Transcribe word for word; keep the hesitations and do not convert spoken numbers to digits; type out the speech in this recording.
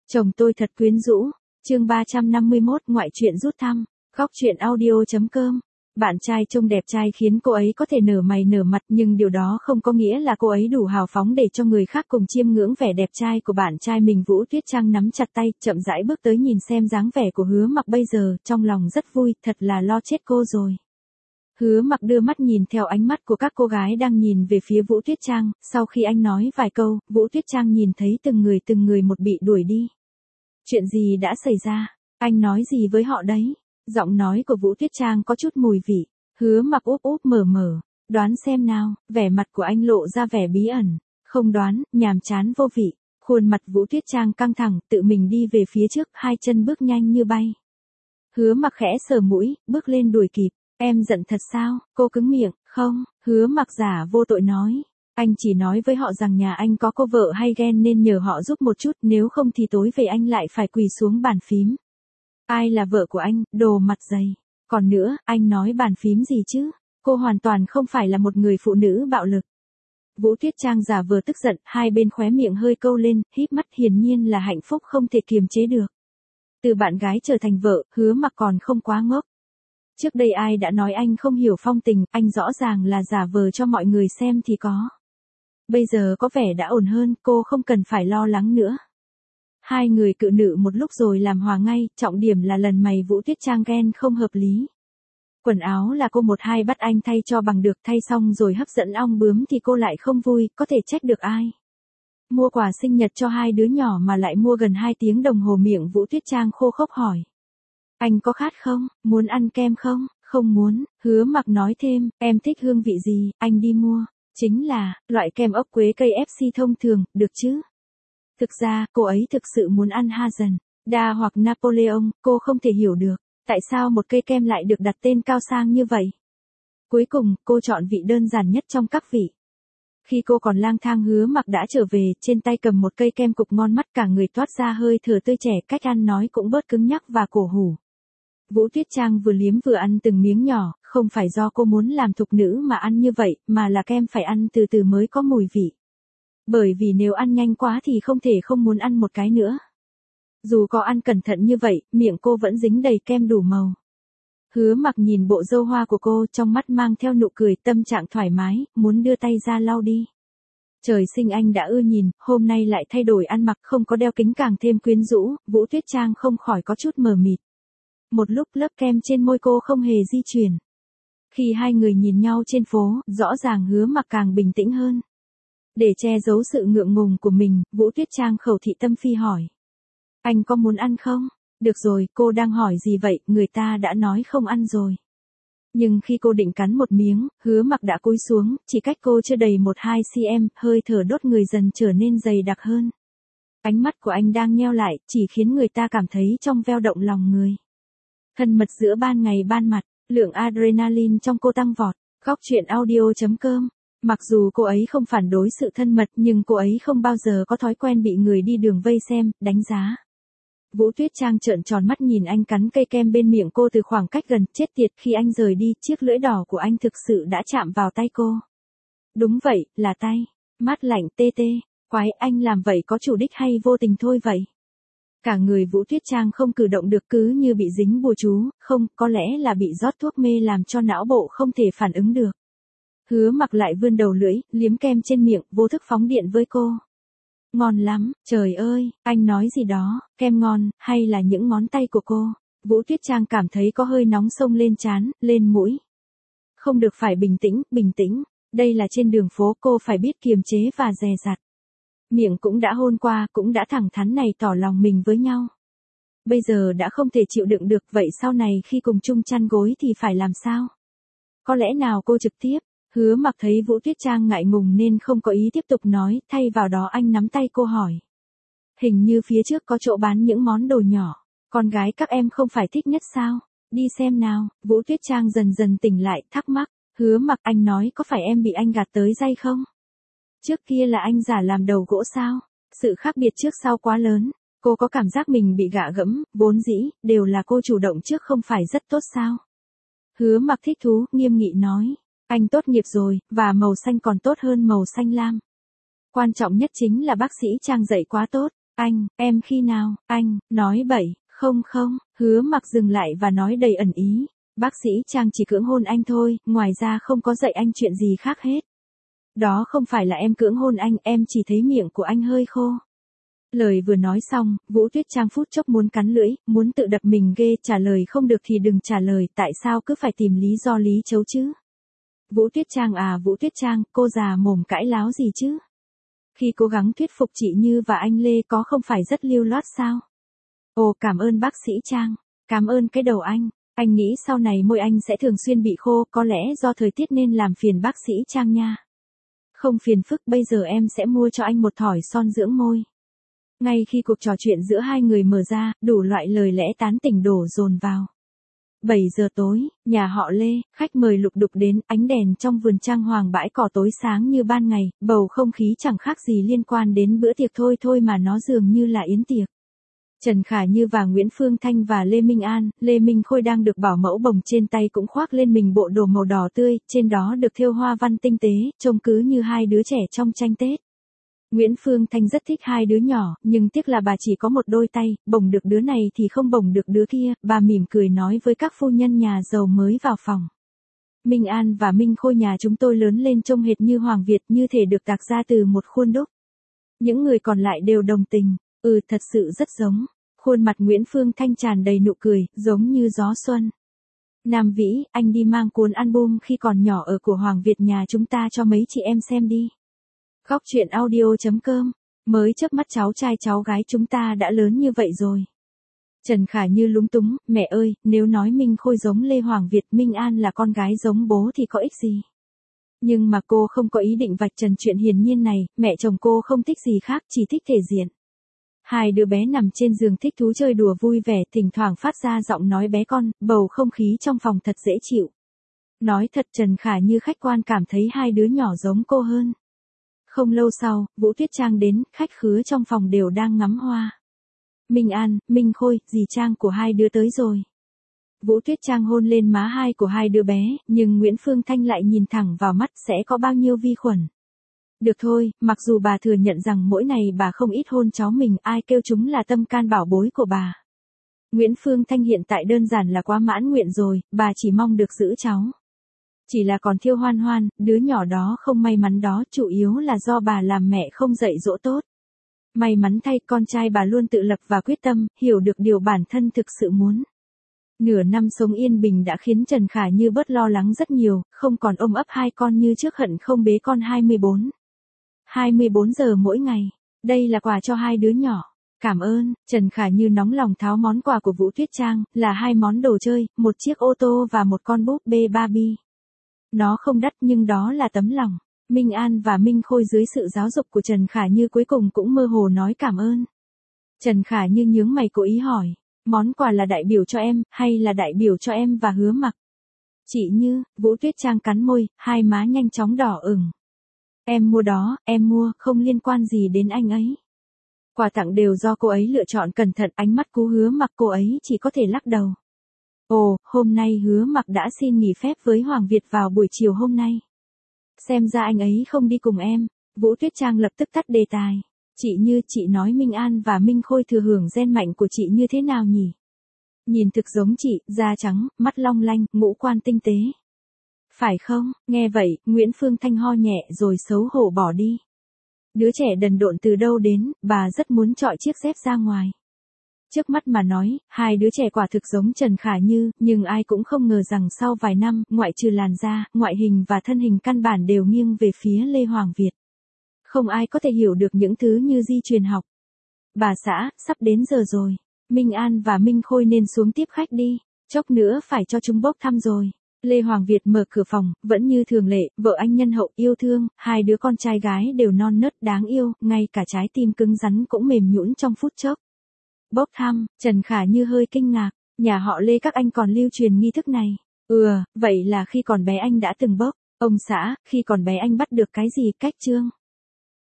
Chồng tôi thật quyến rũ. Chương ba trăm năm mươi mốt ngoại truyện rút thăm. Góc truyện audio.com. Bạn trai trông đẹp trai khiến cô ấy có thể nở mày nở mặt, nhưng điều đó không có nghĩa là cô ấy đủ hào phóng để cho người khác cùng chiêm ngưỡng vẻ đẹp trai của bạn trai mình. Vũ Tuyết Trang nắm chặt tay, chậm rãi bước tới nhìn xem dáng vẻ của Hứa Mặc bây giờ, trong lòng rất vui, thật là lo chết cô rồi. Hứa Mặc đưa mắt nhìn theo ánh mắt của các cô gái đang nhìn về phía Vũ Tuyết Trang, sau khi anh nói vài câu, Vũ Tuyết Trang nhìn thấy từng người từng người một bị đuổi đi. Chuyện gì đã xảy ra? Anh nói gì với họ đấy? Giọng nói của Vũ Tuyết Trang có chút mùi vị. Hứa Mặc úp úp mở mở. Đoán xem nào, vẻ mặt của anh lộ ra vẻ bí ẩn. Không đoán, nhàm chán vô vị. Khuôn mặt Vũ Tuyết Trang căng thẳng, tự mình đi về phía trước, hai chân bước nhanh như bay. Hứa Mặc khẽ sờ mũi, bước lên đuổi kịp. Em giận thật sao? Cô cứng miệng. Không, Hứa Mặc giả vô tội nói. Anh chỉ nói với họ rằng nhà anh có cô vợ hay ghen nên nhờ họ giúp một chút, nếu không thì tối về anh lại phải quỳ xuống bàn phím. Ai là vợ của anh, đồ mặt dày. Còn nữa, anh nói bàn phím gì chứ? Cô hoàn toàn không phải là một người phụ nữ bạo lực. Vũ Tuyết Trang giả vờ tức giận, hai bên khóe miệng hơi câu lên, híp mắt, hiển nhiên là hạnh phúc không thể kiềm chế được. Từ bạn gái trở thành vợ, Hứa Mặc còn không quá ngốc. Trước đây ai đã nói anh không hiểu phong tình, anh rõ ràng là giả vờ cho mọi người xem thì có. Bây giờ có vẻ đã ổn hơn, cô không cần phải lo lắng nữa. Hai người cự nữ một lúc rồi làm hòa ngay, trọng điểm là lần này Vũ Tuyết Trang ghen không hợp lý. Quần áo là cô một hai bắt anh thay cho bằng được, thay xong rồi hấp dẫn ong bướm thì cô lại không vui, có thể trách được ai. Mua quà sinh nhật cho hai đứa nhỏ mà lại mua gần hai tiếng đồng hồ. Miệng Vũ Tuyết Trang khô khốc hỏi. Anh có khát không, muốn ăn kem không? Không muốn. Hứa Mặc nói thêm, em thích hương vị gì, anh đi mua. Chính là, loại kem ốc quế cây ép xê thông thường, được chứ? Thực ra, cô ấy thực sự muốn ăn Hazen, Đa hoặc Napoleon, cô không thể hiểu được. Tại sao một cây kem lại được đặt tên cao sang như vậy? Cuối cùng, cô chọn vị đơn giản nhất trong các vị. Khi cô còn lang thang, Hứa Mặc đã trở về, trên tay cầm một cây kem cục ngon mắt, cả người toát ra hơi thở tươi trẻ, cách ăn nói cũng bớt cứng nhắc và cổ hủ. Vũ Tuyết Trang vừa liếm vừa ăn từng miếng nhỏ, không phải do cô muốn làm thục nữ mà ăn như vậy, mà là kem phải ăn từ từ mới có mùi vị. Bởi vì nếu ăn nhanh quá thì không thể không muốn ăn một cái nữa. Dù có ăn cẩn thận như vậy, miệng cô vẫn dính đầy kem đủ màu. Hứa Mặc nhìn bộ râu hoa của cô, trong mắt mang theo nụ cười, tâm trạng thoải mái, muốn đưa tay ra lau đi. Trời sinh anh đã ưa nhìn, hôm nay lại thay đổi ăn mặc, không có đeo kính càng thêm quyến rũ, Vũ Tuyết Trang không khỏi có chút mờ mịt. Một lúc lớp kem trên môi cô không hề di chuyển. Khi hai người nhìn nhau trên phố, rõ ràng Hứa Mặc càng bình tĩnh hơn. Để che giấu sự ngượng ngùng của mình, Vũ Tuyết Trang khẩu thị tâm phi hỏi. Anh có muốn ăn không? Được rồi, cô đang hỏi gì vậy, người ta đã nói không ăn rồi. Nhưng khi cô định cắn một miếng, Hứa Mặc đã cúi xuống, chỉ cách cô chưa đầy một hai xăng-ti-mét, hơi thở đốt người dần trở nên dày đặc hơn. Ánh mắt của anh đang nheo lại, chỉ khiến người ta cảm thấy trong veo động lòng người. Thân mật giữa ban ngày ban mặt, lượng adrenaline trong cô tăng vọt. Góc truyện audio.com. Mặc dù cô ấy không phản đối sự thân mật, nhưng cô ấy không bao giờ có thói quen bị người đi đường vây xem, đánh giá. Vũ Tuyết Trang trợn tròn mắt nhìn anh cắn cây kem bên miệng cô từ khoảng cách gần, chết tiệt, khi anh rời đi, chiếc lưỡi đỏ của anh thực sự đã chạm vào tay cô. Đúng vậy, là tay. Mát lạnh tê tê. Quái, anh làm vậy có chủ đích hay vô tình thôi vậy? Cả người Vũ Tuyết Trang không cử động được, cứ như bị dính bùa chú, không, có lẽ là bị rót thuốc mê làm cho não bộ không thể phản ứng được. Hứa Mặc lại vươn đầu lưỡi, liếm kem trên miệng, vô thức phóng điện với cô. Ngon lắm, trời ơi, anh nói gì đó, kem ngon, hay là những ngón tay của cô? Vũ Tuyết Trang cảm thấy có hơi nóng xông lên trán, lên mũi. Không được, phải bình tĩnh, bình tĩnh, đây là trên đường phố, cô phải biết kiềm chế và dè dặt. Miệng cũng đã hôn qua, cũng đã thẳng thắn này tỏ lòng mình với nhau. Bây giờ đã không thể chịu đựng được, vậy sau này khi cùng chung chăn gối thì phải làm sao? Có lẽ nào cô trực tiếp? Hứa Mặc thấy Vũ Tuyết Trang ngại ngùng nên không có ý tiếp tục nói, thay vào đó anh nắm tay cô hỏi. Hình như phía trước có chỗ bán những món đồ nhỏ, con gái các em không phải thích nhất sao? Đi xem nào. Vũ Tuyết Trang dần dần tỉnh lại, thắc mắc. Hứa Mặc, anh nói có phải em bị anh gạt tới dây không? Trước kia là anh giả làm đầu gỗ sao? Sự khác biệt trước sau quá lớn. Cô có cảm giác mình bị gạ gẫm, vốn dĩ, đều là cô chủ động trước không phải rất tốt sao? Hứa Mặc thích thú, nghiêm nghị nói. Anh tốt nghiệp rồi, và màu xanh còn tốt hơn màu xanh lam. Quan trọng nhất chính là bác sĩ Trang dạy quá tốt. Anh, em khi nào, anh, nói bậy, không không, Hứa Mặc dừng lại và nói đầy ẩn ý. Bác sĩ Trang chỉ cưỡng hôn anh thôi, ngoài ra không có dạy anh chuyện gì khác hết. Đó không phải là em cưỡng hôn anh, em chỉ thấy miệng của anh hơi khô. Lời vừa nói xong, Vũ Tuyết Trang phút chốc muốn cắn lưỡi, muốn tự đập mình ghê, trả lời không được thì đừng trả lời, tại sao cứ phải tìm lý do lý chấu chứ? Vũ Tuyết Trang à Vũ Tuyết Trang, cô già mồm cãi láo gì chứ? Khi cố gắng thuyết phục chị Như và anh Lê có không phải rất lưu loát sao? Ồ cảm ơn bác sĩ Trang, cảm ơn cái đầu anh, anh nghĩ sau này môi anh sẽ thường xuyên bị khô, có lẽ do thời tiết nên làm phiền bác sĩ Trang nha. Không phiền phức, bây giờ em sẽ mua cho anh một thỏi son dưỡng môi. Ngay khi cuộc trò chuyện giữa hai người mở ra, đủ loại lời lẽ tán tỉnh đổ dồn vào. bảy giờ tối, nhà họ Lê, khách mời lục đục đến, ánh đèn trong vườn trang hoàng bãi cỏ tối sáng như ban ngày, bầu không khí chẳng khác gì liên quan đến bữa tiệc thôi thôi mà nó dường như là yến tiệc. Trần Khả Như và Nguyễn Phương Thanh và Lê Minh An, Lê Minh Khôi đang được bảo mẫu bồng trên tay cũng khoác lên mình bộ đồ màu đỏ tươi, trên đó được thêu hoa văn tinh tế, trông cứ như hai đứa trẻ trong tranh Tết. Nguyễn Phương Thanh rất thích hai đứa nhỏ, nhưng tiếc là bà chỉ có một đôi tay, bồng được đứa này thì không bồng được đứa kia, bà mỉm cười nói với các phu nhân nhà giàu mới vào phòng. Minh An và Minh Khôi nhà chúng tôi lớn lên trông hệt như Hoàng Việt, như thể được tạc ra từ một khuôn đúc. Những người còn lại đều đồng tình, ừ thật sự rất giống. Khuôn mặt Nguyễn Phương Thanh tràn đầy nụ cười, giống như gió xuân. Nam Vĩ, anh đi mang cuốn album khi còn nhỏ ở của Hoàng Việt nhà chúng ta cho mấy chị em xem đi. Góc truyện audio chấm com, mới chớp mắt cháu trai cháu gái chúng ta đã lớn như vậy rồi. Trần Khả Như lúng túng, mẹ ơi, nếu nói Minh Khôi giống Lê Hoàng Việt, Minh An là con gái giống bố thì có ích gì. Nhưng mà cô không có ý định vạch trần chuyện hiển nhiên này, mẹ chồng cô không thích gì khác, chỉ thích thể diện. Hai đứa bé nằm trên giường thích thú chơi đùa vui vẻ, thỉnh thoảng phát ra giọng nói bé con, bầu không khí trong phòng thật dễ chịu. Nói thật Trần Khả Như khách quan cảm thấy hai đứa nhỏ giống cô hơn. Không lâu sau, Vũ Tuyết Trang đến, khách khứa trong phòng đều đang ngắm hoa. Minh An, Minh Khôi, dì Trang của hai đứa tới rồi. Vũ Tuyết Trang hôn lên má hai của hai đứa bé, nhưng Nguyễn Phương Thanh lại nhìn thẳng vào mắt sẽ có bao nhiêu vi khuẩn. Được thôi, mặc dù bà thừa nhận rằng mỗi ngày bà không ít hôn cháu mình, ai kêu chúng là tâm can bảo bối của bà. Nguyễn Phương Thanh hiện tại đơn giản là quá mãn nguyện rồi, bà chỉ mong được giữ cháu. Chỉ là còn Thiêu Hoan Hoan, đứa nhỏ đó không may mắn đó, chủ yếu là do bà làm mẹ không dạy dỗ tốt. May mắn thay con trai bà luôn tự lập và quyết tâm, hiểu được điều bản thân thực sự muốn. Nửa năm sống yên bình đã khiến Trần Khả Như bớt lo lắng rất nhiều, không còn ôm ấp hai con như trước, hận không bế con hai mươi bốn. hai mươi bốn giờ mỗi ngày. Đây là quà cho hai đứa nhỏ. Cảm ơn, Trần Khả Như nóng lòng tháo món quà của Vũ Tuyết Trang, là hai món đồ chơi, một chiếc ô tô và một con búp bê Barbie. Nó không đắt nhưng đó là tấm lòng. Minh An và Minh Khôi dưới sự giáo dục của Trần Khả Như cuối cùng cũng mơ hồ nói cảm ơn. Trần Khả Như nhướng mày cố ý hỏi, món quà là đại biểu cho em, hay là đại biểu cho em và Hứa Mặc? Chị Như, Vũ Tuyết Trang cắn môi, hai má nhanh chóng đỏ ửng. Em mua đó, em mua, không liên quan gì đến anh ấy. Quà tặng đều do cô ấy lựa chọn cẩn thận, ánh mắt Cú Hứa Mặc cô ấy chỉ có thể lắc đầu. Ồ, hôm nay Hứa Mặc đã xin nghỉ phép với Hoàng Việt vào buổi chiều hôm nay. Xem ra anh ấy không đi cùng em. Vũ Tuyết Trang lập tức tắt đề tài. Chị Như, chị nói Minh An và Minh Khôi thừa hưởng gen mạnh của chị như thế nào nhỉ? Nhìn thực giống chị, da trắng, mắt long lanh, ngũ quan tinh tế. Phải không? Nghe vậy, Nguyễn Phương Thanh ho nhẹ rồi xấu hổ bỏ đi. Đứa trẻ đần độn từ đâu đến, bà rất muốn chọi chiếc dép ra ngoài. Trước mắt mà nói, hai đứa trẻ quả thực giống Trần Khả Như, nhưng ai cũng không ngờ rằng sau vài năm, ngoại trừ làn da, ngoại hình và thân hình căn bản đều nghiêng về phía Lê Hoàng Việt. Không ai có thể hiểu được những thứ như di truyền học. Bà xã, sắp đến giờ rồi. Minh An và Minh Khôi nên xuống tiếp khách đi. Chốc nữa phải cho chúng bốc thăm rồi. Lê Hoàng Việt mở cửa phòng, vẫn như thường lệ, vợ anh nhân hậu, yêu thương, hai đứa con trai gái đều non nớt đáng yêu, ngay cả trái tim cứng rắn cũng mềm nhũn trong phút chốc. Bốc thăm, Trần Khả Như hơi kinh ngạc, nhà họ Lê các anh còn lưu truyền nghi thức này. Ừ, vậy là khi còn bé anh đã từng bốc. Ông xã, khi còn bé anh bắt được cái gì, cách chương?